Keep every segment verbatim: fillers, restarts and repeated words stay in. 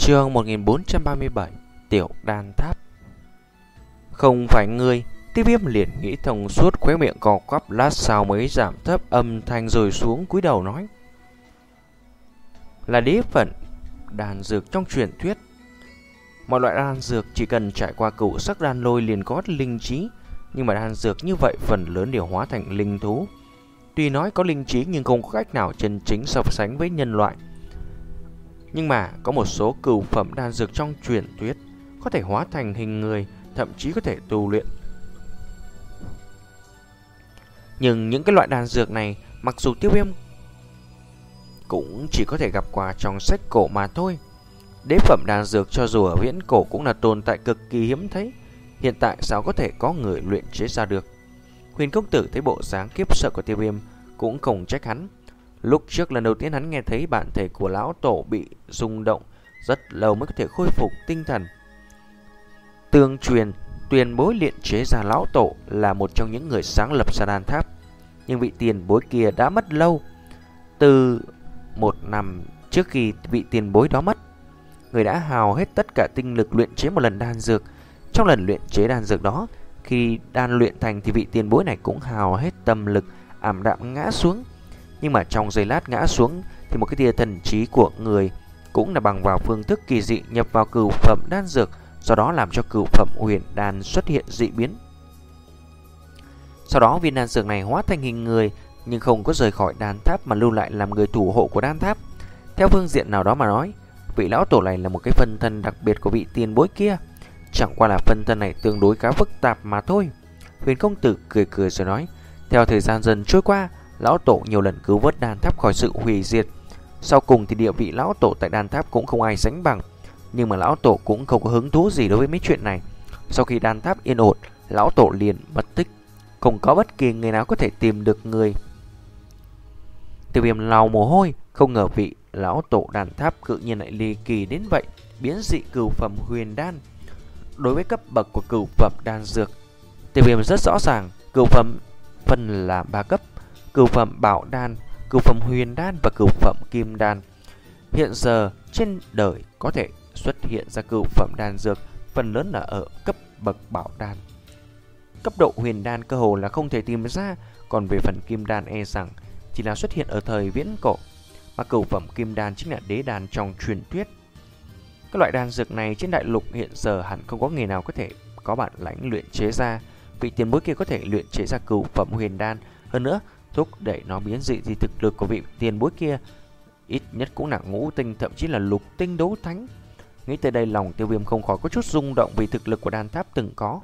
Chương một nghìn bốn trăm ba mươi bảy. Tiểu đan tháp. Không phải ngươi. Tiêu Viêm liền nghĩ thông suốt, khóe miệng cò quắp, lát sau mới giảm thấp âm thanh rồi xuống cúi đầu nói: Là đế phận đan dược trong truyền thuyết. Mọi loại đan dược chỉ cần trải qua cửu sắc đan lôi liền có linh trí, nhưng mà đan dược như vậy phần lớn đều hóa thành linh thú. Tuy nói có linh trí nhưng không có cách nào chân chính so sánh với nhân loại. Nhưng mà có một số cửu phẩm đan dược trong truyền thuyết có thể hóa thành hình người, thậm chí có thể tu luyện. Nhưng những cái loại đan dược này, mặc dù Tiêu Viêm cũng chỉ có thể gặp qua trong sách cổ mà thôi. Đế phẩm đan dược cho dù ở viễn cổ cũng là tồn tại cực kỳ hiếm thấy. Hiện tại sao có thể có người luyện chế ra được? Huyền công tử thấy bộ dáng khiếp sợ của Tiêu Viêm cũng không trách hắn. Lúc trước lần đầu tiên hắn nghe thấy bản thể của lão tổ bị rung động, rất lâu mới có thể khôi phục tinh thần. Tương truyền, tiền bối luyện chế ra lão tổ là một trong những người sáng lập ra đan tháp. Nhưng vị tiền bối kia đã mất lâu. Từ một năm trước khi vị tiền bối đó mất, người đã hào hết tất cả tinh lực luyện chế một lần đan dược. Trong lần luyện chế đan dược đó, khi đan luyện thành thì vị tiền bối này cũng hào hết tâm lực, ảm đạm ngã xuống. Nhưng mà trong giây lát ngã xuống thì một cái tia thần trí của người cũng là bằng vào phương thức kỳ dị nhập vào cửu phẩm đan dược, do đó làm cho cửu phẩm huyền đan xuất hiện dị biến. Sau đó viên đan dược này hóa thành hình người, nhưng không có rời khỏi đan tháp mà lưu lại làm người thủ hộ của đan tháp. Theo phương diện nào đó mà nói, vị lão tổ này là một cái phân thân đặc biệt của vị tiền bối kia. Chẳng qua là phân thân này tương đối khá phức tạp mà thôi. Huyền công tử cười cười rồi nói: Theo thời gian dần trôi qua, lão tổ nhiều lần cứu vớt đan tháp khỏi sự hủy diệt. Sau cùng thì địa vị lão tổ tại đan tháp cũng không ai sánh bằng. Nhưng mà lão tổ cũng không có hứng thú gì đối với mấy chuyện này. Sau khi đan tháp yên ổn, lão tổ liền mất tích, không có bất kỳ người nào có thể tìm được người. Tiêu Viêm lau mồ hôi, không ngờ vị lão tổ đan tháp cự nhiên lại ly kỳ đến vậy, biến dị cửu phẩm huyền đan. Đối với cấp bậc của cửu phẩm đan dược, Tiêu Viêm rất rõ ràng, cửu phẩm phân là ba cấp: cửu phẩm bảo đan, cửu phẩm huyền đan và cửu phẩm kim đan. Hiện giờ trên đời có thể xuất hiện ra cửu phẩm đan dược phần lớn là ở cấp bậc bảo đan. Cấp độ huyền đan cơ hồ là không thể tìm ra, còn về phần kim đan e rằng chỉ là xuất hiện ở thời viễn cổ. Mà cửu phẩm kim đan chính là đế đan trong truyền thuyết. Các loại đan dược này trên đại lục hiện giờ hẳn không có người nào có thể có bản lãnh luyện chế ra. Vị tiền bối kia có thể luyện chế ra cửu phẩm huyền đan, hơn nữa thúc đẩy nó biến dị thì thực lực của vị tiền bối kia ít nhất cũng là ngũ tinh, thậm chí là lục tinh đấu thánh. Nghĩ tới đây, lòng Tiêu Viêm không khỏi có chút rung động vì thực lực của đan tháp từng có.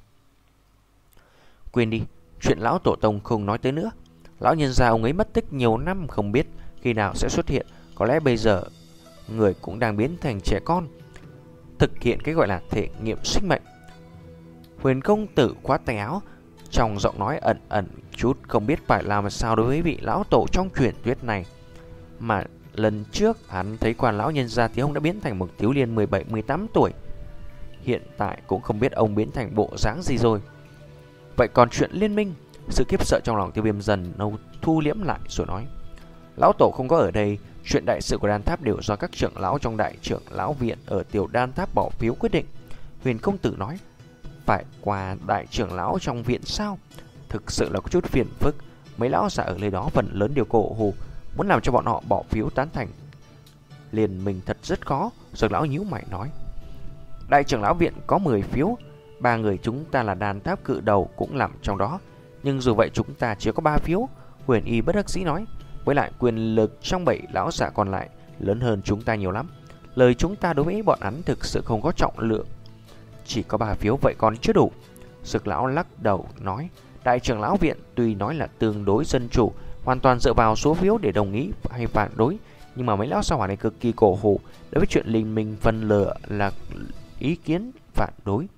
Quên đi, chuyện lão tổ tông không nói tới nữa. Lão nhân gia ông ấy mất tích nhiều năm, không biết khi nào sẽ xuất hiện. Có lẽ bây giờ người cũng đang biến thành trẻ con, thực hiện cái gọi là thể nghiệm sinh mệnh. Huyền công tử khoát tay áo, trong giọng nói ẩn ẩn chút không biết phải làm sao đối với vị lão tổ trong truyền thuyết này. Mà lần trước hắn thấy quan lão nhân gia thì ông đã biến thành một thiếu niên mười bảy mười tám tuổi. Hiện tại cũng không biết ông biến thành bộ dáng gì rồi. Vậy còn chuyện liên minh? Sự khiếp sợ trong lòng Tiêu Viêm dần nâu thu liễm lại rồi nói: Lão tổ không có ở đây, chuyện đại sự của đan tháp đều do các trưởng lão trong đại trưởng lão viện ở tiểu đan tháp bỏ phiếu quyết định. Huyền công tử nói: Phải qua đại trưởng lão trong viện sao? Thực sự là có chút phiền phức. Mấy lão già ở nơi đó phần lớn đều cổ hù, muốn làm cho bọn họ bỏ phiếu tán thành liền mình thật rất khó. Dược lão nhíu mày nói: Đại trưởng lão viện có mười phiếu, ba người chúng ta là đan tháp cự đầu cũng nằm trong đó. Nhưng dù vậy chúng ta chỉ có ba phiếu. Huyền y bất đắc dĩ nói: Với lại quyền lực trong bảy lão giả còn lại lớn hơn chúng ta nhiều lắm. Lời chúng ta đối với bọn hắn thực sự không có trọng lượng. Chỉ có ba phiếu vậy còn chưa đủ. Dược lão lắc đầu nói: Đại trưởng lão viện tuy nói là tương đối dân chủ, hoàn toàn dựa vào số phiếu để đồng ý hay phản đối, nhưng mà mấy lão sao hỏa này cực kỳ cổ hủ đối với chuyện linh minh phân lửa là ý kiến phản đối.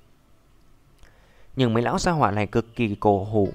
Nhưng mấy lão gia hỏa này cực kỳ cổ hủ.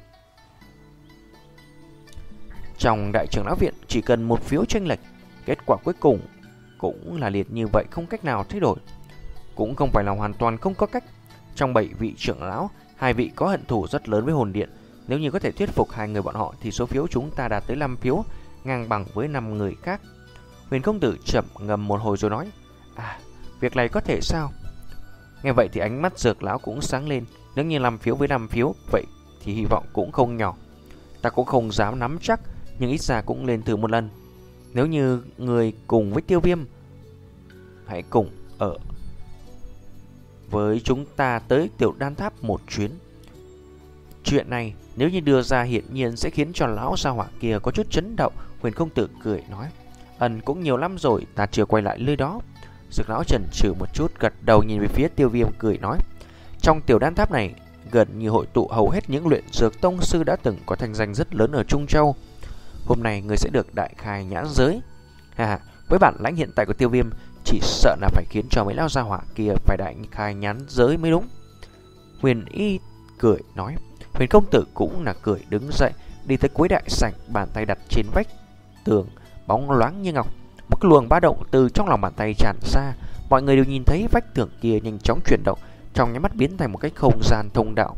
Trong đại trưởng lão viện chỉ cần một phiếu chênh lệch, kết quả cuối cùng cũng là liệt như vậy, không cách nào thay đổi. Cũng không phải là hoàn toàn không có cách. Trong bảy vị trưởng lão, hai vị có hận thù rất lớn với hồn điện. Nếu như có thể thuyết phục hai người bọn họ thì số phiếu chúng ta đạt tới năm phiếu, ngang bằng với năm người khác. Huyền công tử chậm ngầm một hồi rồi nói: À, Việc này có thể sao? Nghe vậy thì ánh mắt Dược lão cũng sáng lên. Nếu như năm phiếu với năm phiếu, vậy thì hy vọng cũng không nhỏ. Ta cũng không dám nắm chắc, nhưng ít ra cũng lên thử một lần. Nếu như người cùng với Tiêu Viêm, hãy cùng ở với chúng ta tới Tiểu Đan Tháp một chuyến. Chuyện này nếu như đưa ra hiển nhiên sẽ khiến cho lão gia hỏa kia có chút chấn động. Huyền công tử cười nói, ẩn cũng nhiều lắm rồi, ta chưa quay lại nơi đó. Dược lão chần chừ một chút, gật đầu nhìn về phía Tiêu Viêm cười nói, trong Tiểu Đan Tháp này gần như hội tụ hầu hết những luyện dược tông sư đã từng có thanh danh rất lớn ở Trung Châu. Hôm nay người sẽ được đại khai nhãn giới. Hà, với bản lãnh hiện tại của Tiêu Viêm, chỉ sợ là phải khiến cho mấy lão gia hỏa kia phải đại khai nhãn giới mới đúng. Huyền Y cười nói. Huyền công tử cũng là cười đứng dậy, đi tới cuối đại sảnh, bàn tay đặt trên vách tường, bóng loáng như ngọc. Một cái luồng ba động từ trong lòng bàn tay tràn ra, mọi người đều nhìn thấy vách tường kia nhanh chóng chuyển động, trong nháy mắt biến thành một cái không gian thông đạo.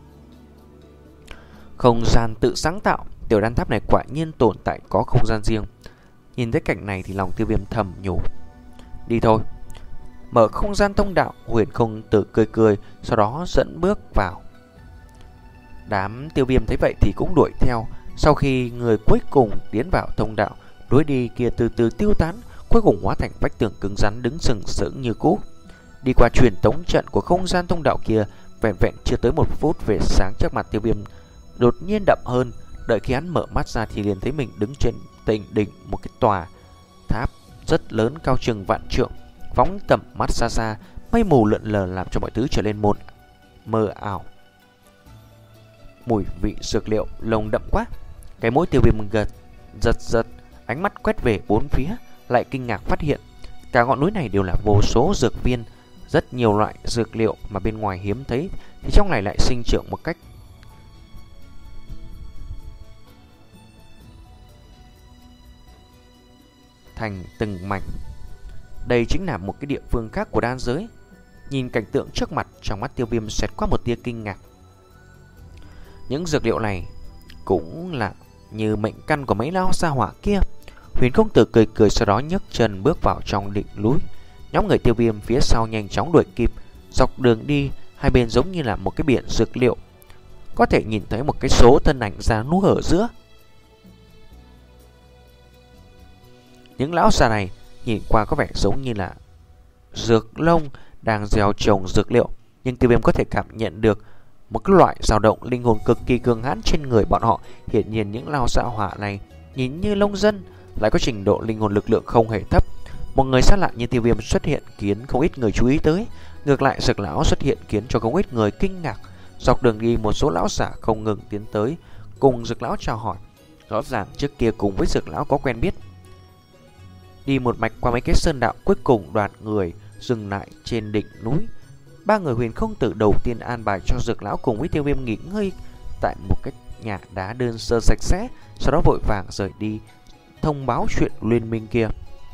Không gian tự sáng tạo, Tiểu Đan Tháp này quả nhiên tồn tại có không gian riêng. Nhìn thấy cảnh này thì lòng Tiêu Viêm thầm nhủ, đi thôi. Mở không gian thông đạo, Huyền công tử cười cười, sau đó dẫn bước vào. Đám Tiêu Viêm thấy vậy thì cũng đuổi theo. Sau khi người cuối cùng tiến vào thông đạo, lối đi kia từ từ tiêu tán, cuối cùng hóa thành vách tường cứng rắn đứng sừng sững như cũ. Đi qua truyền tống trận của không gian thông đạo kia, vẹn vẹn chưa tới một phút về sáng trước mặt Tiêu Viêm đột nhiên đậm hơn. Đợi khi hắn mở mắt ra thì liền thấy mình đứng trên đỉnh đỉnh một cái tòa tháp rất lớn cao chừng vạn trượng. Phóng tầm mắt xa xa, mây mù lượn lờ làm cho mọi thứ trở nên một mơ ảo. Mùi vị dược liệu lồng đậm quá. Cái mũi Tiêu Viêm gật giật giật, ánh mắt quét về bốn phía, lại kinh ngạc phát hiện cả ngọn núi này đều là vô số dược viên. Rất nhiều loại dược liệu mà bên ngoài hiếm thấy thì trong này lại sinh trưởng một cách thành từng mảnh. Đây chính là một cái địa phương khác của đan giới. Nhìn cảnh tượng trước mặt, trong mắt Tiêu Viêm xẹt qua một tia kinh ngạc. Những dược liệu này cũng là như mệnh căn của mấy lão gia hỏa kia. Huyền công tử cười cười, sau đó nhấc chân bước vào trong đỉnh núi. Nhóm người Tiêu Viêm phía sau nhanh chóng đuổi kịp. Dọc đường đi, hai bên giống như là một cái biển dược liệu, có thể nhìn thấy một cái số thân ảnh già nua ở giữa. Những lão già này nhìn qua có vẻ giống như là dược lông đang gieo trồng dược liệu, nhưng Tiêu Viêm có thể cảm nhận được một cái loại dao động linh hồn cực kỳ cường hãn trên người bọn họ. Hiển nhiên những lão gia hỏa này nhìn như nông dân lại có trình độ linh hồn lực lượng không hề thấp. Một người xa lạ như Tiêu Viêm xuất hiện khiến không ít người chú ý tới. Ngược lại Dược lão xuất hiện khiến cho không ít người kinh ngạc. Dọc đường đi một số lão giả không ngừng tiến tới cùng Dược lão chào hỏi. Rõ ràng trước kia cùng với Dược lão có quen biết. Đi một mạch qua mấy cái sơn đạo, cuối cùng đoàn người dừng lại trên đỉnh núi. Ba người Huyền công tử đầu tiên an bài cho Dược lão cùng với Tiêu Viêm nghỉ ngơi tại một cái nhà đá đơn sơ sạch sẽ, sau đó vội vàng rời đi thông báo chuyện liên minh kia.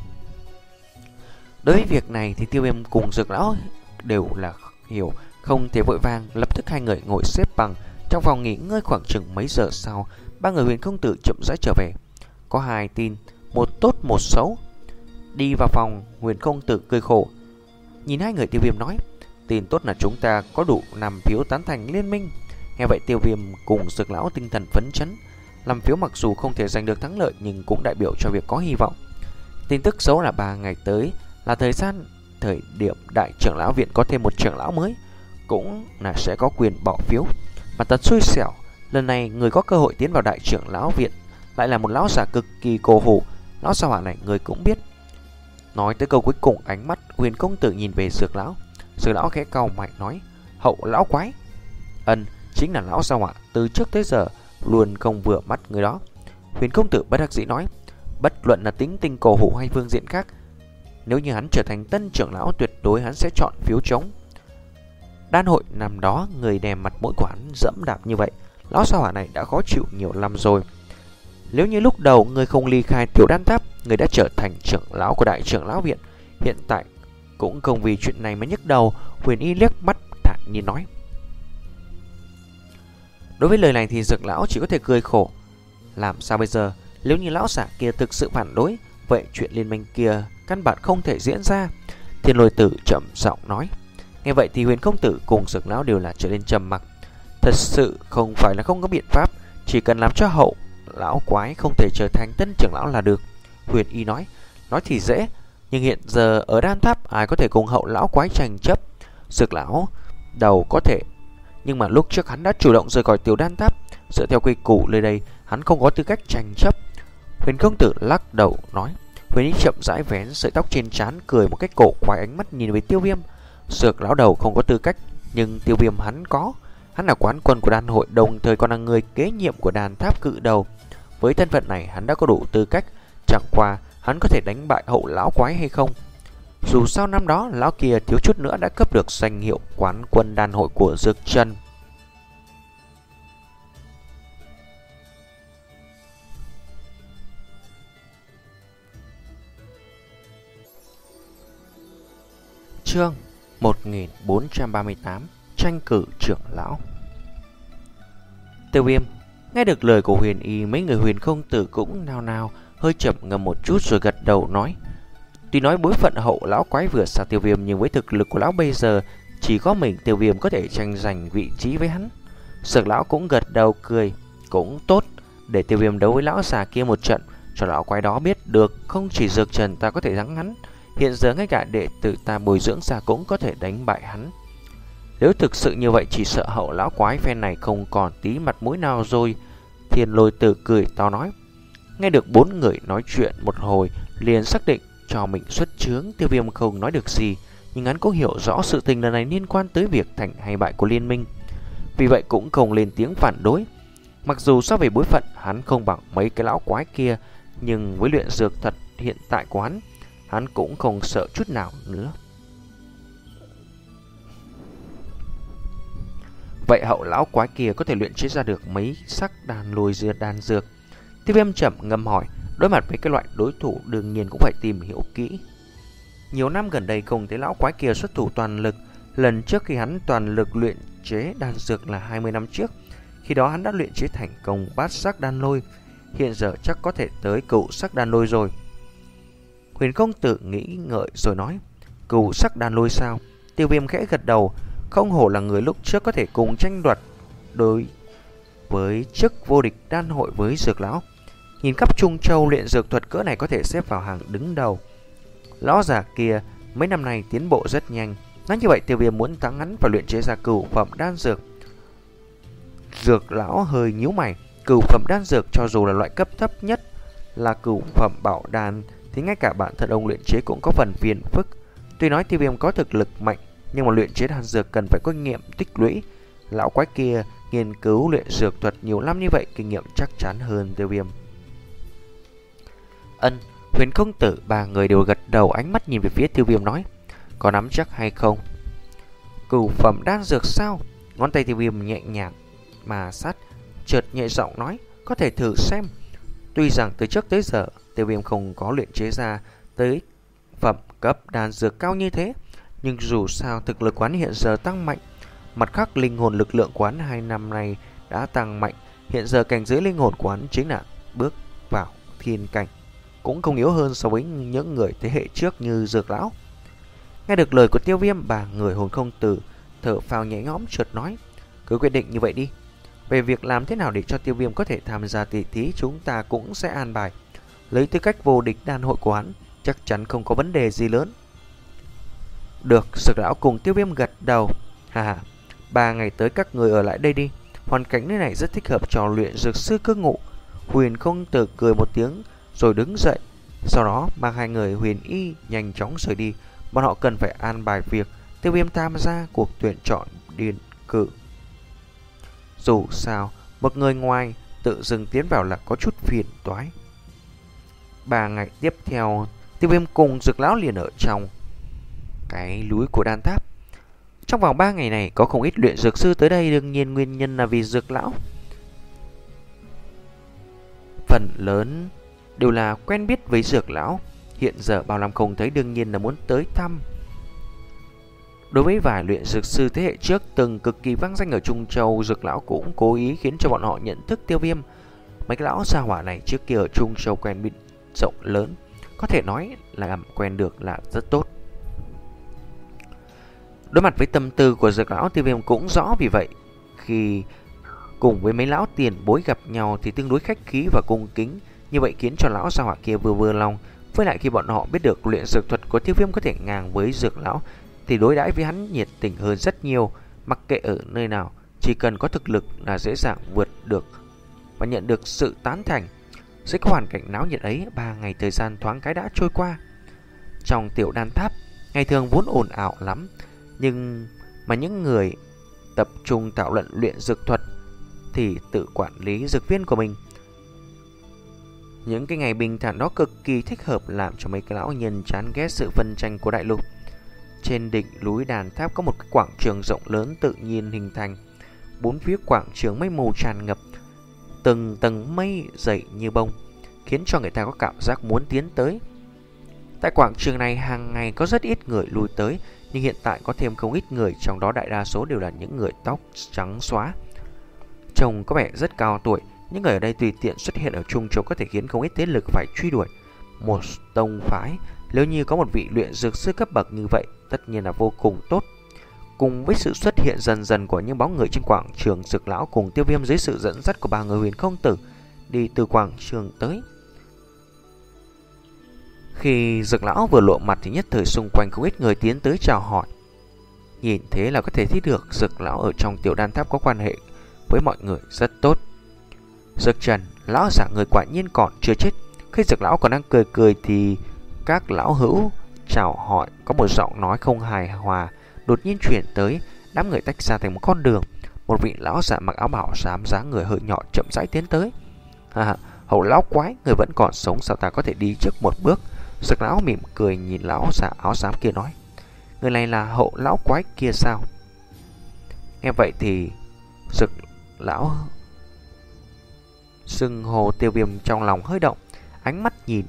Đối với việc này thì Tiêu Viêm cùng Dược lão đều là hiểu, không thể vội vàng. Lập tức hai người ngồi xếp bằng trong phòng nghỉ ngơi. Khoảng chừng mấy giờ sau, ba người Huyền công tử chậm rãi trở về. Có hai tin, một tốt một xấu. Đi vào phòng, Huyền công tử cười khổ nhìn hai người Tiêu Viêm nói, tin tốt là chúng ta có đủ năm phiếu tán thành liên minh. Nghe vậy Tiêu Viêm cùng Dược lão tinh thần phấn chấn. Năm phiếu mặc dù không thể giành được thắng lợi nhưng cũng đại biểu cho việc có hy vọng. Tin tức xấu là ba ngày tới là thời gian thời điểm đại trưởng lão viện có thêm một trưởng lão mới, cũng là sẽ có quyền bỏ phiếu. Mà thật xui xẻo, lần này người có cơ hội tiến vào đại trưởng lão viện lại là một lão già cực kỳ cổ hủ. Lão gia hỏa này người cũng biết. Nói tới câu cuối cùng, ánh mắt Huyền công tử nhìn về Dược lão. Dược lão khẽ cau mày nói, hậu lão quái. Ân, chính là lão gia hỏa từ trước tới giờ luôn không vừa mắt người đó. Huyền công tử bất đắc dĩ nói, bất luận là tính tình cổ hủ hay phương diện khác, nếu như hắn trở thành tân trưởng lão, tuyệt đối hắn sẽ chọn phiếu trống. Đan hội năm đó người đè mặt mũi của hắn dẫm đạp như vậy, lão gia hỏa này đã khó chịu nhiều năm rồi. Nếu như lúc đầu người không ly khai Tiểu Đan Tháp, người đã trở thành trưởng lão của đại trưởng lão viện, hiện tại cũng không vì chuyện này mà nhức đầu. Huyền Y liếc mắt thản nhiên nói. Đối với lời này thì Dược lão chỉ có thể cười khổ. Làm sao bây giờ? Nếu như lão giả kia thực sự phản đối, vậy chuyện liên minh kia căn bản không thể diễn ra. Thiên Lôi Tử chậm giọng nói. Nghe vậy thì Huyền Công Tử cùng Dược lão đều là trở nên trầm mặc. Thật sự không phải là không có biện pháp, chỉ cần làm cho hậu lão quái không thể trở thành tân trưởng lão là được. Huyền Y nói. Nói thì dễ, nhưng hiện giờ ở Đan Tháp ai có thể cùng hậu lão quái tranh chấp. Dược lão đầu có thể, nhưng mà lúc trước hắn đã chủ động rời khỏi Tiểu Đan Tháp, dựa theo quy củ nơi đây hắn không có tư cách tranh chấp. Huyền Công Tử lắc đầu nói. Huyền Y chậm rãi vén sợi tóc trên trán, cười một cách cổ quái, ánh mắt nhìn về Tiêu Viêm. Dược lão đầu không có tư cách, nhưng Tiêu Viêm hắn có. Hắn là quán quân của đan hội, đồng thời còn là người kế nhiệm của Đan Tháp cự đầu. Với thân phận này hắn đã có đủ tư cách, chẳng qua hắn có thể đánh bại hậu lão quái hay không. Dù sao năm đó lão kia thiếu chút nữa đã cấp được danh hiệu quán quân đan hội của Dược Trần. Chương một nghìn bốn trăm ba mươi tám. Tranh cử trưởng lão. Tiêu Viêm nghe được lời của Huyền Y, mấy người Huyền Công Tử cũng nao nao, hơi chậm ngâm một chút rồi gật đầu nói. Tuy nói bối phận hậu lão quái vượt xa Tiêu Viêm, nhưng với thực lực của lão bây giờ chỉ có mình Tiêu Viêm có thể tranh giành vị trí với hắn. Dược lão cũng gật đầu cười. Cũng tốt, để Tiêu Viêm đấu với lão già kia một trận, cho lão quái đó biết được không chỉ Dược Trần ta có thể thắng hắn, hiện giờ ngay cả đệ tử ta bồi dưỡng ra cũng có thể đánh bại hắn. Nếu thực sự như vậy, chỉ sợ hậu lão quái phen này không còn tí mặt mũi nào rồi. Thiên Lôi Tử cười to nói. Nghe được bốn người nói chuyện một hồi, liền xác định cho mình xuất chướng. Tiêu Viêm không nói được gì, nhưng hắn cũng hiểu rõ sự tình lần này liên quan tới việc thành hay bại của liên minh, vì vậy cũng không lên tiếng phản đối. Mặc dù so về bối phận hắn không bằng mấy cái lão quái kia, nhưng với luyện dược thật hiện tại của hắn, hắn cũng không sợ chút nào nữa. Vậy hậu lão quái kia có thể luyện chế ra được mấy sắc đan lôi dưa đan dược? Tiêu Viêm chậm ngâm hỏi. Đối mặt với cái loại đối thủ đương nhiên cũng phải tìm hiểu kỹ. Nhiều năm gần đây không thấy lão quái kia xuất thủ toàn lực. Lần trước khi hắn toàn lực luyện chế đan dược là hai mươi năm trước. Khi đó hắn đã luyện chế thành công bát sắc đan lôi. Hiện giờ chắc có thể tới cửu sắc đan lôi rồi. Huyền Công Tử nghĩ ngợi rồi nói. Cửu sắc đan lôi sao? Tiêu Viêm khẽ gật đầu. Không hổ là người lúc trước có thể cùng tranh đoạt đối với chức vô địch đan hội với Dược lão. Nhìn khắp Trung Châu, luyện dược thuật cỡ này có thể xếp vào hàng đứng đầu. Lão già kia mấy năm nay tiến bộ rất nhanh. Nói như vậy Tiêu Viêm muốn thắng hắn và luyện chế ra cửu phẩm đan dược. Dược lão hơi nhíu mày. Cửu phẩm đan dược cho dù là loại cấp thấp nhất là cửu phẩm bảo đan, thì ngay cả bản thân ông luyện chế cũng có phần phiền phức. Tuy nói Tiêu Viêm có thực lực mạnh, nhưng mà luyện chế đan dược cần phải có kinh nghiệm tích lũy. Lão quái kia nghiên cứu luyện dược thuật nhiều năm như vậy, kinh nghiệm chắc chắn hơn Tiêu Viêm. Ân, Huyền Công Tử ba người đều gật đầu, ánh mắt nhìn về phía Tiêu Viêm nói. Có nắm chắc hay không? Cửu phẩm đan dược sao? Ngón tay Tiêu Viêm nhẹ nhàng mà sát, chợt nhẹ giọng nói. Có thể thử xem. Tuy rằng từ trước tới giờ Tiêu Viêm không có luyện chế ra tới phẩm cấp đan dược cao như thế, nhưng dù sao thực lực quán hiện giờ tăng mạnh. Mặt khác linh hồn lực lượng quán hai năm nay đã tăng mạnh. Hiện giờ cảnh giới linh hồn quán chính là bước vào thiên cảnh, cũng không yếu hơn so với những người thế hệ trước như Dược lão. Nghe được lời của Tiêu Viêm, ba người Hồn Công Tử thở phào nhẹ nhõm, chợt nói. Cứ quyết định như vậy đi. Về việc làm thế nào để cho Tiêu Viêm có thể tham gia tỷ thí, chúng ta cũng sẽ an bài. Lấy tư cách vô địch đan hội của hắn, chắc chắn không có vấn đề gì lớn. Được, Dược lão cùng Tiêu Viêm gật đầu. Hà hà, ba ngày tới các người ở lại đây đi. Hoàn cảnh nơi này rất thích hợp cho luyện dược sư cư ngụ. Huyền Công Tử cười một tiếng rồi đứng dậy. Sau đó mang hai người Huyền Y nhanh chóng rời đi. Bọn họ cần phải an bài việc Tiêu Viêm tham gia cuộc tuyển chọn điền cử. Dù sao, một người ngoài tự dưng tiến vào là có chút phiền toái. Ba ngày tiếp theo, Tiêu Viêm cùng Dược lão liền ở trong cái núi của Đan Tháp. Trong vòng ba ngày này có không ít luyện dược sư tới đây, đương nhiên nguyên nhân là vì Dược lão. Phần lớn đều là quen biết với Dược lão, hiện giờ bao năm không thấy đương nhiên là muốn tới thăm. Đối với vài luyện dược sư thế hệ trước từng cực kỳ vang danh ở Trung Châu, Dược lão cũng cố ý khiến cho bọn họ nhận thức Tiêu Viêm. Mấy cái lão gia hỏa này trước kia ở Trung Châu quen biết rộng lớn, có thể nói là làm quen được là rất tốt. Đối mặt với tâm tư của Dược lão, Tiêu Viêm cũng rõ, vì vậy khi cùng với mấy lão tiền bối gặp nhau thì tương đối khách khí và cung kính, như vậy khiến cho lão gia hỏa kia vừa vừa lòng. Với lại khi bọn họ biết được luyện dược thuật của Tiêu Viêm có thể ngang với Dược lão thì đối đãi với hắn nhiệt tình hơn rất nhiều. Mặc kệ ở nơi nào, chỉ cần có thực lực là dễ dàng vượt được và nhận được sự tán thành. Dưới cái hoàn cảnh náo nhiệt ấy, ba ngày thời gian thoáng cái đã trôi qua. Trong tiểu đan tháp, ngày thường vốn ồn ào lắm, nhưng mà những người tập trung tạo luận luyện dược thuật thì tự quản lý dược viên của mình. Những cái ngày bình thản đó cực kỳ thích hợp làm cho mấy cái lão nhân chán ghét sự phân tranh của đại lục. Trên đỉnh núi đàn tháp có một cái quảng trường rộng lớn tự nhiên hình thành. Bốn phía quảng trường mây mù tràn ngập, từng tầng mây dày như bông, khiến cho người ta có cảm giác muốn tiến tới. Tại quảng trường này hàng ngày có rất ít người lui tới, nhưng hiện tại có thêm không ít người, trong đó đại đa số đều là những người tóc trắng xóa. Trông có vẻ rất cao tuổi, những người ở đây tùy tiện xuất hiện ở Trung Châu có thể khiến không ít thế lực phải truy đuổi. Một tông phái, nếu như có một vị luyện dược sư cấp bậc như vậy, tất nhiên là vô cùng tốt. Cùng với sự xuất hiện dần dần của những bóng người trên quảng trường, Dược lão cùng Tiêu Viêm dưới sự dẫn dắt của ba người Huyền Không Tử đi từ quảng trường tới. Khi Dược lão vừa lộ mặt thì nhất thời xung quanh không ít người tiến tới chào hỏi. Nhìn thế là có thể thấy được Dược lão ở trong tiểu đan tháp có quan hệ với mọi người rất tốt. Dược Trần, lão giả người quả nhiên còn chưa chết. Khi Dược lão còn đang cười cười thì các lão hữu chào hỏi, có một giọng nói không hài hòa đột nhiên chuyển tới. Đám người tách ra thành một con đường. Một vị lão giả mặc áo bảo xám, dáng người hơi nhỏ chậm rãi tiến tới. À, Hậu lão quái, người vẫn còn sống, sao ta có thể đi trước một bước? Dược lão mỉm cười nhìn lão giả áo xám kia nói, người này là Hậu lão quái kia sao? Nghe vậy thì Dược lão xưng hồ Tiêu Viêm trong lòng hơi động, ánh mắt nhìn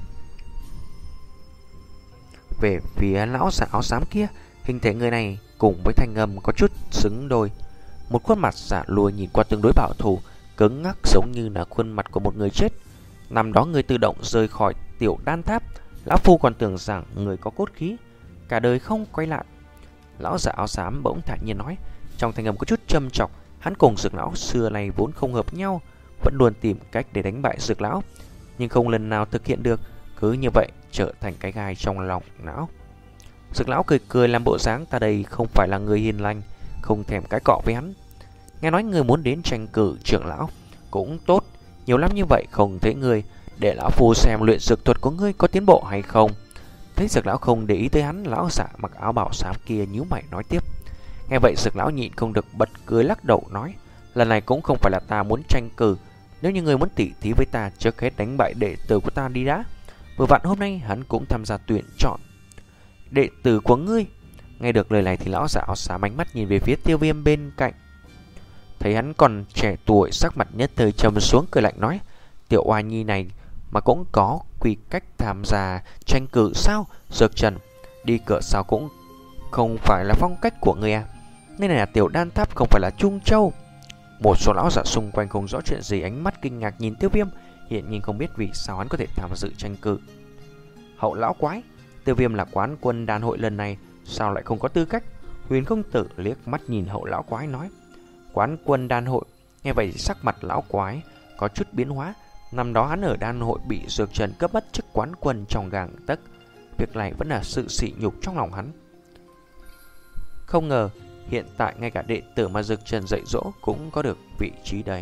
về phía lão giả áo xám kia. Hình thể người này cùng với thanh âm có chút xứng đôi. Một khuôn mặt giả lùa nhìn qua tương đối bảo thủ, cứng ngắc giống như là khuôn mặt của một người chết. Năm đó người tự động rời khỏi tiểu đan tháp, lão phu còn tưởng rằng người có cốt khí, cả đời không quay lại. Lão giả áo xám bỗng thản nhiên nói, trong thanh âm có chút châm chọc. Hắn cùng Dược lão xưa nay vốn không hợp nhau, vẫn luôn tìm cách để đánh bại Dược lão, nhưng không lần nào thực hiện được, cứ như vậy trở thành cái gai trong lòng não. Dược lão cười cười làm bộ dáng ta đây không phải là người hiền lành, không thèm cái cọ với hắn. Nghe nói người muốn đến tranh cử trưởng lão, cũng tốt, nhiều lắm như vậy không thấy người, để lão phu xem luyện dược thuật của ngươi có tiến bộ hay không. Thấy Dược lão không để ý tới hắn, lão giả mặc áo bảo xám kia nhíu mày nói tiếp. Nghe vậy Dược lão nhịn không được bật cười lắc đầu nói, lần này cũng không phải là ta muốn tranh cử, nếu như ngươi muốn tỉ thí với ta, trước hết đánh bại đệ tử của ta đi đã. Vừa vặn hôm nay hắn cũng tham gia tuyển chọn đệ tử của ngươi. Nghe được lời này thì lão giả áo xám ánh mắt nhìn về phía Tiêu Viêm bên cạnh, thấy hắn còn trẻ tuổi, sắc mặt nhất thời trầm xuống, cười lạnh nói, tiểu oa nhi này mà cũng có quy cách tham gia tranh cử sao? Dược Trần, đi cửa sao cũng không phải là phong cách của ngươi à? Nên là tiểu đan tháp, không phải là Trung Châu. Một số lão giả xung quanh không rõ chuyện gì, ánh mắt kinh ngạc nhìn Tiêu Viêm, hiện nhiên không biết vì sao hắn có thể tham dự tranh cử. Hậu lão quái, Tiêu Viêm là quán quân đan hội lần này, sao lại không có tư cách? Huyền Không Tử liếc mắt nhìn Hậu lão quái nói, quán quân đan hội. Nghe vậy sắc mặt lão quái có chút biến hóa. Năm đó hắn ở đan hội bị Dược Trần cấp mất chức quán quân trong gang tấc, việc này vẫn là sự sỉ nhục trong lòng hắn. Không ngờ hiện tại ngay cả đệ tử mà Dược Trần dạy dỗ cũng có được vị trí đấy.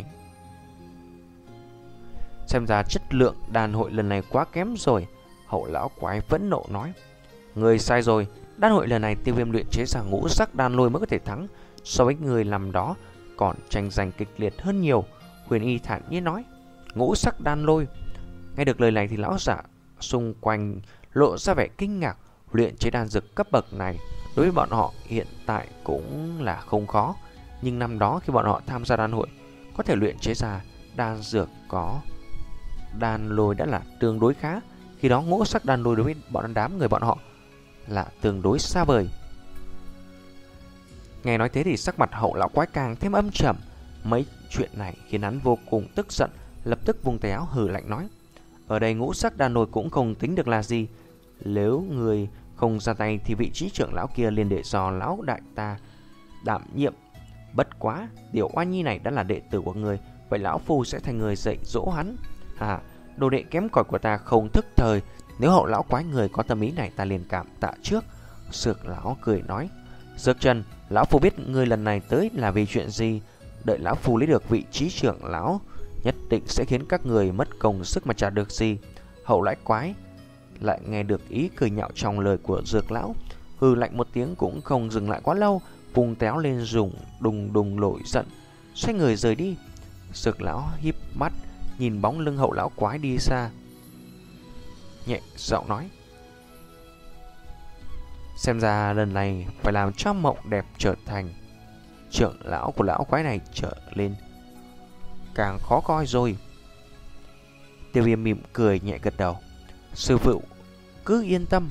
Xem ra chất lượng đan hội lần này quá kém rồi. Hậu lão quái vẫn nộ nói, người sai rồi, đan hội lần này Tiêu Viêm luyện chế ra ngũ sắc đan lôi mới có thể thắng, so với người làm đó còn tranh giành kịch liệt hơn nhiều. Huyền Y thản nhiên nói, ngũ sắc đan lôi. Nghe được lời này thì lão giả xung quanh lộ ra vẻ kinh ngạc. Luyện chế đan dược cấp bậc này đối với bọn họ hiện tại cũng là không khó, nhưng năm đó khi bọn họ tham gia đan hội, có thể luyện chế ra đan dược có đan lôi đã là tương đối khá. Khi đó ngũ sắc đan lôi đối với bọn đám người bọn họ là tương đối xa vời. Nghe nói thế thì sắc mặt Hậu lão quái càng thêm âm trầm. Mấy chuyện này khiến hắn vô cùng tức giận, lập tức vung tay áo hừ lạnh nói, ở đây ngũ sắc đan lôi cũng không tính được là gì, nếu người không ra tay thì vị trí trưởng lão kia liền để do lão đại ta đảm nhiệm. Bất quá, Tiểu Oa Nhi này đã là đệ tử của người, vậy lão phu sẽ thành người dạy dỗ hắn. À, đồ đệ kém cỏi của ta không thức thời, nếu hậu lão quái người có tâm ý này ta liền cảm tạ trước. Dược lão cười nói, Dược Trần, lão phu biết ngươi lần này tới là vì chuyện gì. Đợi lão phu lấy được vị trí trưởng lão, nhất định sẽ khiến các người mất công sức mà trả được gì. Hậu lão quái lại nghe được ý cười nhạo trong lời của Dược lão, hừ lạnh một tiếng cũng không dừng lại quá lâu, vùng téo lên dùng đùng đùng nổi giận, xoay người rời đi. Dược lão híp mắt nhìn bóng lưng hậu lão quái đi xa, nhẹ giọng nói, xem ra lần này phải làm cho mộng đẹp trở thành. Trưởng lão của lão quái này trở lên càng khó coi rồi. Tiêu Viêm mỉm cười nhẹ gật đầu, sư phụ cứ yên tâm.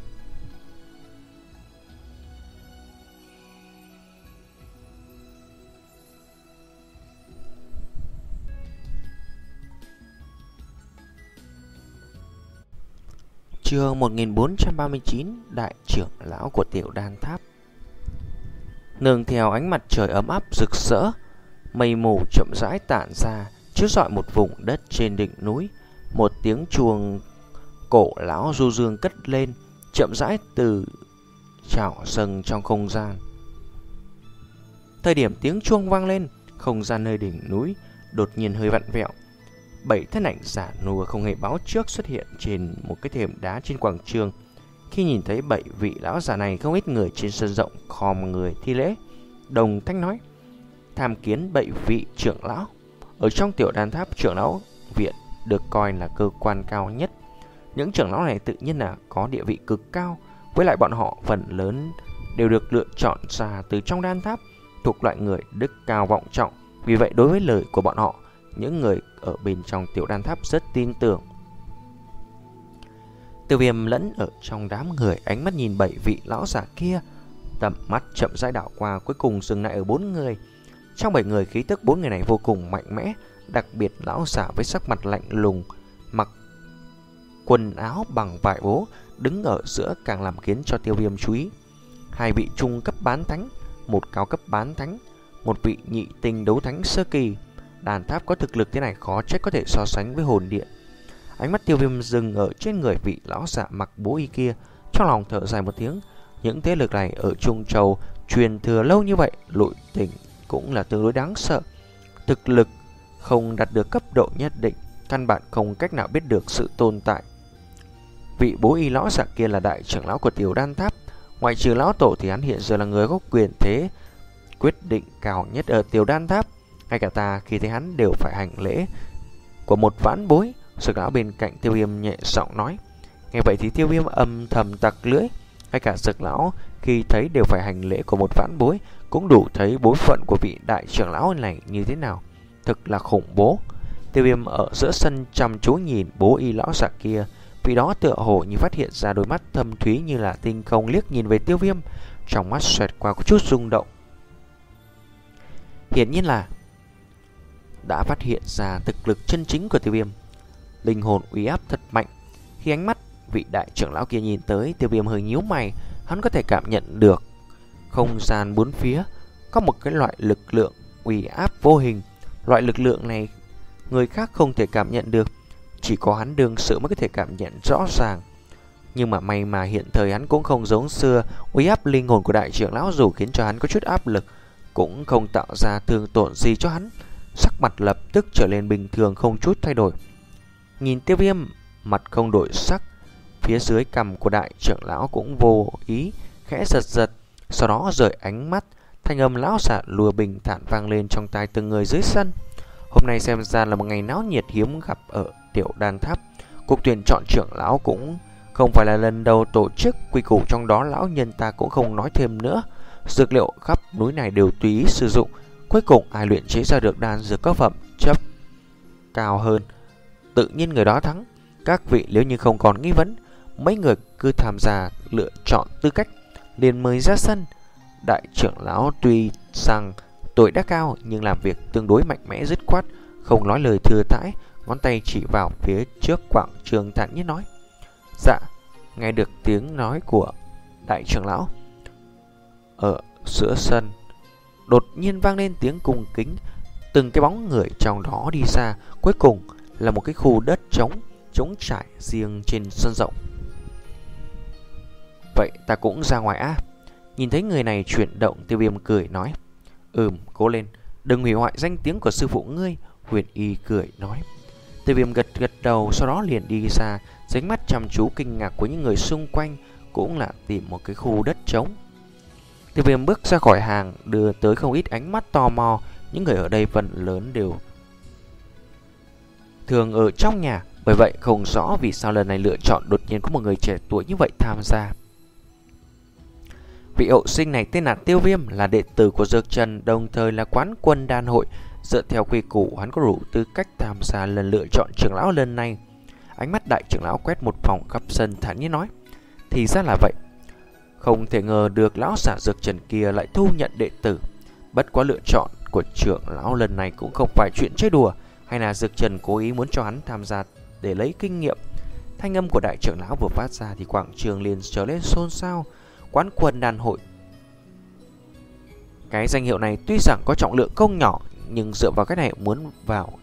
Chương một nghìn bốn trăm ba mươi chín, Đại trưởng lão của Tiểu Đan Tháp. Nương theo ánh mặt trời ấm áp rực rỡ, mây mù chậm rãi tản ra, chiếu rọi một vùng đất trên đỉnh núi. Một tiếng chuông cổ lão du dương cất lên, chậm rãi từ trào dâng trong không gian. Thời điểm tiếng chuông vang lên, không gian nơi đỉnh núi đột nhiên hơi vặn vẹo. Bảy thân ảnh giả nua không hề báo trước xuất hiện trên một cái thềm đá trên quảng trường. Khi nhìn thấy bảy vị lão già này, không ít người trên sân rộng khom người thi lễ, đồng thanh nói, tham kiến bảy vị trưởng lão. Ở trong Tiểu Đan Tháp, trưởng lão viện được coi là cơ quan cao nhất. Những trưởng lão này tự nhiên là có địa vị cực cao, với lại bọn họ phần lớn đều được lựa chọn ra từ trong Đan Tháp, thuộc loại người đức cao vọng trọng. Vì vậy đối với lời của bọn họ, những người ở bên trong Tiểu Đan Tháp rất tin tưởng. Tiêu Viêm lẫn ở trong đám người, ánh mắt nhìn bảy vị lão giả kia, tầm mắt chậm rãi đảo qua, cuối cùng dừng lại ở bốn người. Trong bảy người, khí tức bốn người này vô cùng mạnh mẽ, đặc biệt lão giả với sắc mặt lạnh lùng, mặc quần áo bằng vải bố, đứng ở giữa càng làm khiến cho Tiêu Viêm chú ý. Hai vị trung cấp bán thánh, một cao cấp bán thánh, một vị nhị tinh đấu thánh sơ kỳ. Đan Tháp có thực lực thế này khó trách có thể so sánh với hồn điện. Ánh mắt Tiêu Viêm dừng ở trên người vị lão giả mặc bố y kia, trong lòng thở dài một tiếng. Những thế lực này ở Trung Châu truyền thừa lâu như vậy, nội tình cũng là tương đối đáng sợ. Thực lực không đạt được cấp độ nhất định, căn bản không cách nào biết được sự tồn tại. Vị bố y lão giả kia là đại trưởng lão của Tiểu Đan Tháp. Ngoại trừ lão tổ thì hắn hiện giờ là người có quyền thế quyết định cao nhất ở Tiểu Đan Tháp. Ngay cả ta khi thấy hắn đều phải hành lễ của một vãn bối. Dược lão bên cạnh Tiêu Viêm nhẹ giọng nói. Nghe vậy thì Tiêu Viêm âm thầm tặc lưỡi. Ngay cả dược lão khi thấy đều phải hành lễ của một vãn bối, cũng đủ thấy bối phận của vị đại trưởng lão này như thế nào. Thực là khủng bố. Tiêu Viêm ở giữa sân chăm chú nhìn bố y lão giả kia. Vì đó tựa hồ như phát hiện ra đôi mắt thâm thúy như là tinh không liếc nhìn về Tiêu Viêm, trong mắt xoẹt qua có chút rung động. Hiển nhiên là đã phát hiện ra thực lực chân chính của Tiêu Viêm. Linh hồn uy áp thật mạnh. Khi ánh mắt vị đại trưởng lão kia nhìn tới, Tiêu Viêm hơi nhíu mày. Hắn có thể cảm nhận được không gian bốn phía có một cái loại lực lượng uy áp vô hình. Loại lực lượng này người khác không thể cảm nhận được, chỉ có hắn đương sự mới có thể cảm nhận rõ ràng. Nhưng mà may mà hiện thời hắn cũng không giống xưa. Uy áp linh hồn của đại trưởng lão dù khiến cho hắn có chút áp lực, cũng không tạo ra thương tổn gì cho hắn. Sắc mặt lập tức trở lên bình thường, không chút thay đổi. Nhìn Tiêu Viêm, mặt không đổi sắc. Phía dưới cằm của đại trưởng lão cũng vô ý khẽ giật giật, sau đó rời ánh mắt. Thanh âm lão giả lùa bình thản vang lên trong tai từng người dưới sân. Hôm nay xem ra là một ngày náo nhiệt hiếm gặp ở Tiểu Đan Tháp. Cuộc tuyển chọn trưởng lão cũng không phải là lần đầu tổ chức, quy củ trong đó lão nhân ta cũng không nói thêm nữa. Dược liệu khắp núi này đều tùy ý sử dụng, cuối cùng ai luyện chế ra được đan dược có phẩm chất cao hơn, tự nhiên người đó thắng. Các vị nếu như không còn nghi vấn, mấy người cứ tham gia lựa chọn tư cách, liền mời ra sân. Đại trưởng lão tuy rằng tuổi đã cao nhưng làm việc tương đối mạnh mẽ dứt khoát, không nói lời thừa thãi, ngón tay chỉ vào phía trước quảng trường thản nhiên nói: Dạ, Nghe được tiếng nói của đại trưởng lão, ở giữa sân đột nhiên vang lên tiếng cung kính. Từng cái bóng người trong đó đi xa, cuối cùng là một cái khu đất trống, trống trải riêng trên sân rộng. Vậy ta cũng ra ngoài á. Nhìn thấy người này chuyển động, Tiêu Viêm cười nói. Ừm, cố lên, đừng hủy hoại danh tiếng của sư phụ ngươi. Huyền Y cười nói. Tiêu Viêm gật gật đầu, sau đó liền đi xa, ánh mắt chăm chú kinh ngạc của những người xung quanh cũng là tìm một cái khu đất trống. Tiêu Viêm bước ra khỏi hàng, đưa tới không ít ánh mắt tò mò. Những người ở đây phần lớn đều thường ở trong nhà, bởi vậy không rõ vì sao lần này lựa chọn đột nhiên có một người trẻ tuổi như vậy tham gia. Vị hậu sinh này tên là Tiêu Viêm, là đệ tử của Dược Trần, đồng thời là quán quân đan hội. Dựa theo quy củ, hắn có đủ tư cách tham gia lần lựa chọn trưởng lão lần này. Ánh mắt đại trưởng lão quét một vòng khắp sân, thản nhiên nói. Thì ra là vậy. Không thể ngờ được lão giả Dược Trần kia lại thu nhận đệ tử. Bất quá lựa chọn của trưởng lão lần này cũng không phải chuyện chơi đùa, hay là Dược Trần cố ý muốn cho hắn tham gia để lấy kinh nghiệm. Thanh âm của đại trưởng lão vừa phát ra thì quảng trường liền trở lên xôn xao. Quán quân đan hội, cái danh hiệu này tuy rằng có trọng lượng không nhỏ, nhưng dựa vào cái này muốn vào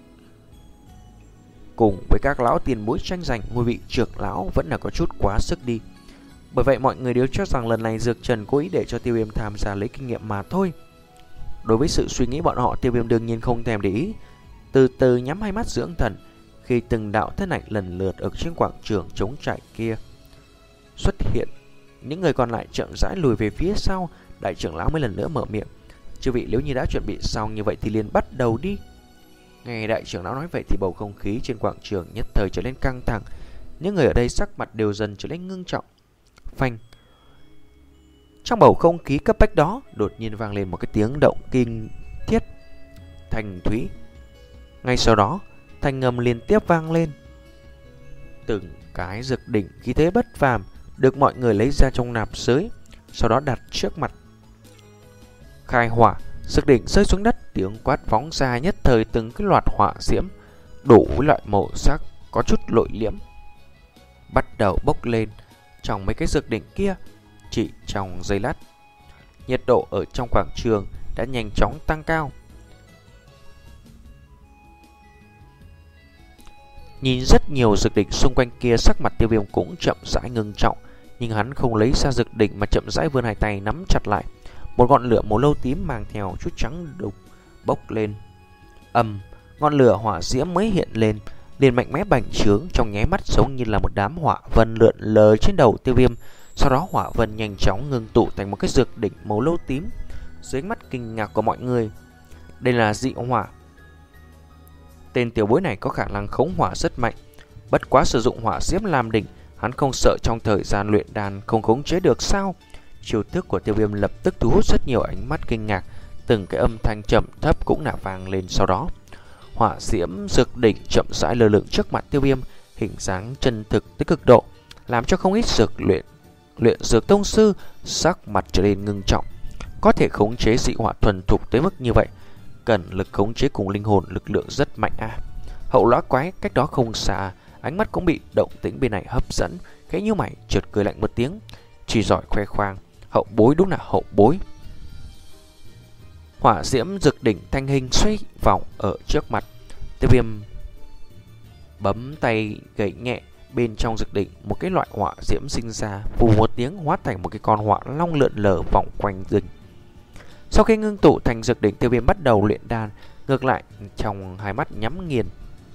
cùng với các lão tiền bối tranh giành ngôi vị trưởng lão vẫn là có chút quá sức đi. Bởi vậy mọi người đều cho rằng lần này Dược Trần cố ý để cho Tiêu Viêm tham gia lấy kinh nghiệm mà thôi. Đối với sự suy nghĩ bọn họ, Tiêu Viêm đương nhiên không thèm để ý, từ từ nhắm hai mắt dưỡng thần. Khi từng đạo thân ảnh lần lượt ở trên quảng trường trống trải kia xuất hiện, những người còn lại chậm rãi lùi về phía sau. Đại trưởng lão mới lần nữa mở miệng. Chư vị, nếu như đã chuẩn bị xong như vậy thì liền bắt đầu đi. Nghe đại trưởng lão nói vậy thì bầu không khí trên quảng trường nhất thời trở nên căng thẳng. Những người ở đây sắc mặt đều dần trở nên ngưng trọng. Phanh. Trong bầu không khí cấp bách đó, đột nhiên vang lên một cái tiếng động kinh thiết, thanh thúy. Ngay sau đó, thanh âm liên tiếp vang lên. Từng cái dược đỉnh khí thế bất phàm được mọi người lấy ra trong nạp giới, sau đó đặt trước mặt. Khai hỏa, dược đỉnh rơi xuống đất, tiếng quát phóng ra, nhất thời từng cái loạt hỏa diễm đủ với loại màu sắc có chút lội liễm bắt đầu bốc lên trong mấy cái dược đỉnh kia. Chỉ trong giây lát, nhiệt độ ở trong quảng trường đã nhanh chóng tăng cao. Nhìn rất nhiều dược đỉnh xung quanh kia, sắc mặt Tiêu Viêm cũng chậm rãi ngưng trọng, nhưng hắn không lấy ra dược đỉnh mà chậm rãi vươn hai tay nắm chặt lại. Một ngọn lửa màu lâu tím mang theo chút trắng đục bốc lên. Ầm, ngọn lửa hỏa diễm mới hiện lên, liền mạnh mẽ bành trướng trong nháy mắt, giống như là một đám hỏa vân lượn lờ trên đầu Tiêu Viêm. Sau đó hỏa vân nhanh chóng ngưng tụ thành một cái dược đỉnh màu lâu tím. Dưới mắt kinh ngạc của mọi người, đây là dị hỏa. Tên tiểu bối này có khả năng khống hỏa rất mạnh. Bất quá sử dụng hỏa diễm làm đỉnh, hắn không sợ trong thời gian luyện đan không khống chế được sao? Chiêu thức của Tiêu Viêm lập tức thu hút rất nhiều ánh mắt kinh ngạc. Từng cái âm thanh chậm thấp cũng nả vang lên. Sau đó hỏa diễm dược đỉnh chậm rãi lơ lửng trước mặt Tiêu Viêm, hình dáng chân thực tới cực độ, làm cho không ít dược luyện luyện dược tông sư sắc mặt trở nên ngưng trọng. Có thể khống chế dị hỏa thuần thục tới mức như vậy, cần lực khống chế cùng linh hồn lực lượng rất mạnh à. Hậu lõa quái cách đó không xa, ánh mắt cũng bị động tĩnh bên này hấp dẫn, khẽ nhíu mày chợt cười lạnh một tiếng, chỉ giỏi khoe khoang, hậu bối đúng là hậu bối. Hỏa diễm dược đỉnh thanh hình xoay vòng ở trước mặt Tiêu Viêm, bấm tay gậy nhẹ, bên trong dược đỉnh một cái loại hỏa diễm sinh ra, vù một tiếng hóa thành một cái con hỏa long lượn lờ vòng quanh rừng. Sau khi ngưng tụ thành dược đỉnh, Tiêu Viêm bắt đầu luyện đan. Ngược lại, trong hai mắt nhắm nghiền.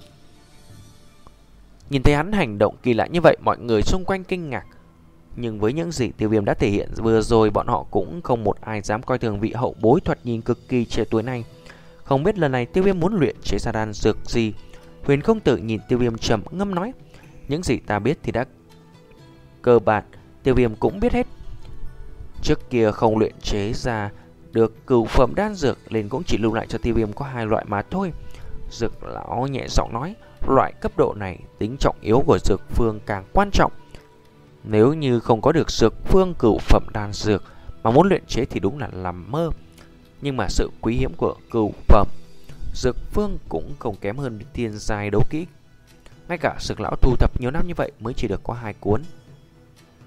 Nhìn thấy hắn hành động kỳ lạ như vậy, mọi người xung quanh kinh ngạc. Nhưng với những gì Tiêu Viêm đã thể hiện vừa rồi, bọn họ cũng không một ai dám coi thường vị hậu bối thoạt nhìn cực kỳ trẻ tuổi này. Không biết lần này Tiêu Viêm muốn luyện chế ra đan dược gì? Huyền Công Tử nhìn Tiêu Viêm trầm ngâm nói, những gì ta biết thì đã cơ bản Tiêu Viêm cũng biết hết. Trước kia không luyện chế ra được cửu phẩm đan dược, nên cũng chỉ lưu lại cho Tiêu Viêm có hai loại mà thôi. Dược lão nhẹ giọng nói, loại cấp độ này tính trọng yếu của dược phương càng quan trọng. Nếu như không có được dược phương cửu phẩm đan dược mà muốn luyện chế thì đúng là làm mơ. Nhưng mà sự quý hiếm của cửu phẩm dược phương cũng không kém hơn thiên giai đấu kỹ. Ngay cả dược lão thu thập nhiều năm như vậy mới chỉ được có hai cuốn.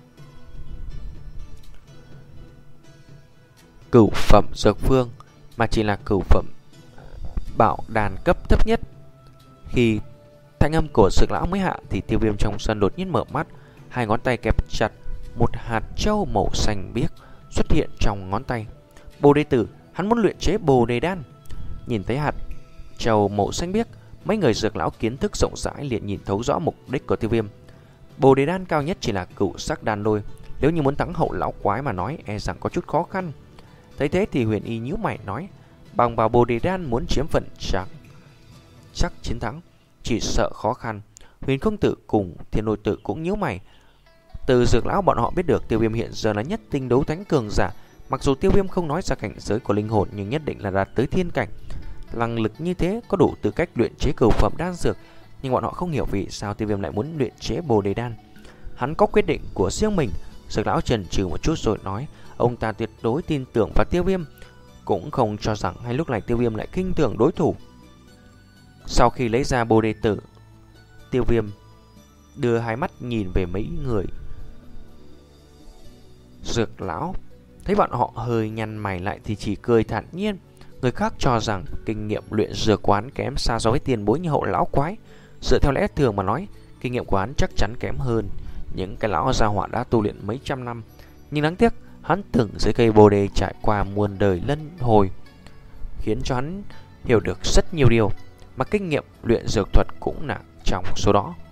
cửu phẩm dược phương, mà chỉ là cửu phẩm bảo đàn cấp thấp nhất. Khi thanh âm của Dược lão mới hạ thì Tiêu Viêm trong sân đột nhiên mở mắt, hai ngón tay kẹp chặt, một hạt châu màu xanh biếc xuất hiện trong ngón tay. Bồ đề tử, hắn muốn luyện chế Bồ đề đan. Nhìn thấy hạt châu màu xanh biếc, mấy người Dược lão kiến thức rộng rãi liền nhìn thấu rõ mục đích của Tiêu Viêm. Bồ đề đan cao nhất chỉ là cửu sắc đan đôi, nếu như muốn thắng hậu lão quái mà nói e rằng có chút khó khăn. Thấy thế thì Huyền Y nhíu mày nói, bằng vào Bồ đề đan muốn chiếm phần chắc chắc chiến thắng, chỉ sợ khó khăn. Huyền Công Tử cùng Thiên Lôi Tử cũng nhíu mày. Từ Dược lão bọn họ biết được Tiêu Viêm hiện giờ là nhất tinh đấu thánh cường giả. Mặc dù Tiêu Viêm không nói ra cảnh giới của linh hồn, nhưng nhất định là đạt tới thiên cảnh. Năng lực như thế có đủ tư cách luyện chế cửu phẩm đan dược, nhưng bọn họ không hiểu vì sao Tiêu Viêm lại muốn luyện chế Bồ đề đan. Hắn có quyết định của riêng mình. Dược lão chần chừ một chút rồi nói, ông ta tuyệt đối tin tưởng vào Tiêu Viêm, cũng không cho rằng hay lúc này Tiêu Viêm lại khinh thường đối thủ. Sau khi lấy ra Bồ đề tử, Tiêu Viêm đưa hai mắt nhìn về mấy người Dược lão, thấy bọn họ hơi nhăn mày lại thì chỉ cười thản nhiên. Người khác cho rằng kinh nghiệm luyện dược quán kém xa so với tiền bối như hậu lão quái. Dựa theo lẽ thường mà nói, kinh nghiệm quán chắc chắn kém hơn những cái lão gia hỏa đã tu luyện mấy trăm năm. Nhưng đáng tiếc, hắn từng dưới cây bồ đề trải qua muôn đời luân hồi, khiến cho hắn hiểu được rất nhiều điều, mà kinh nghiệm luyện dược thuật cũng là trong số đó.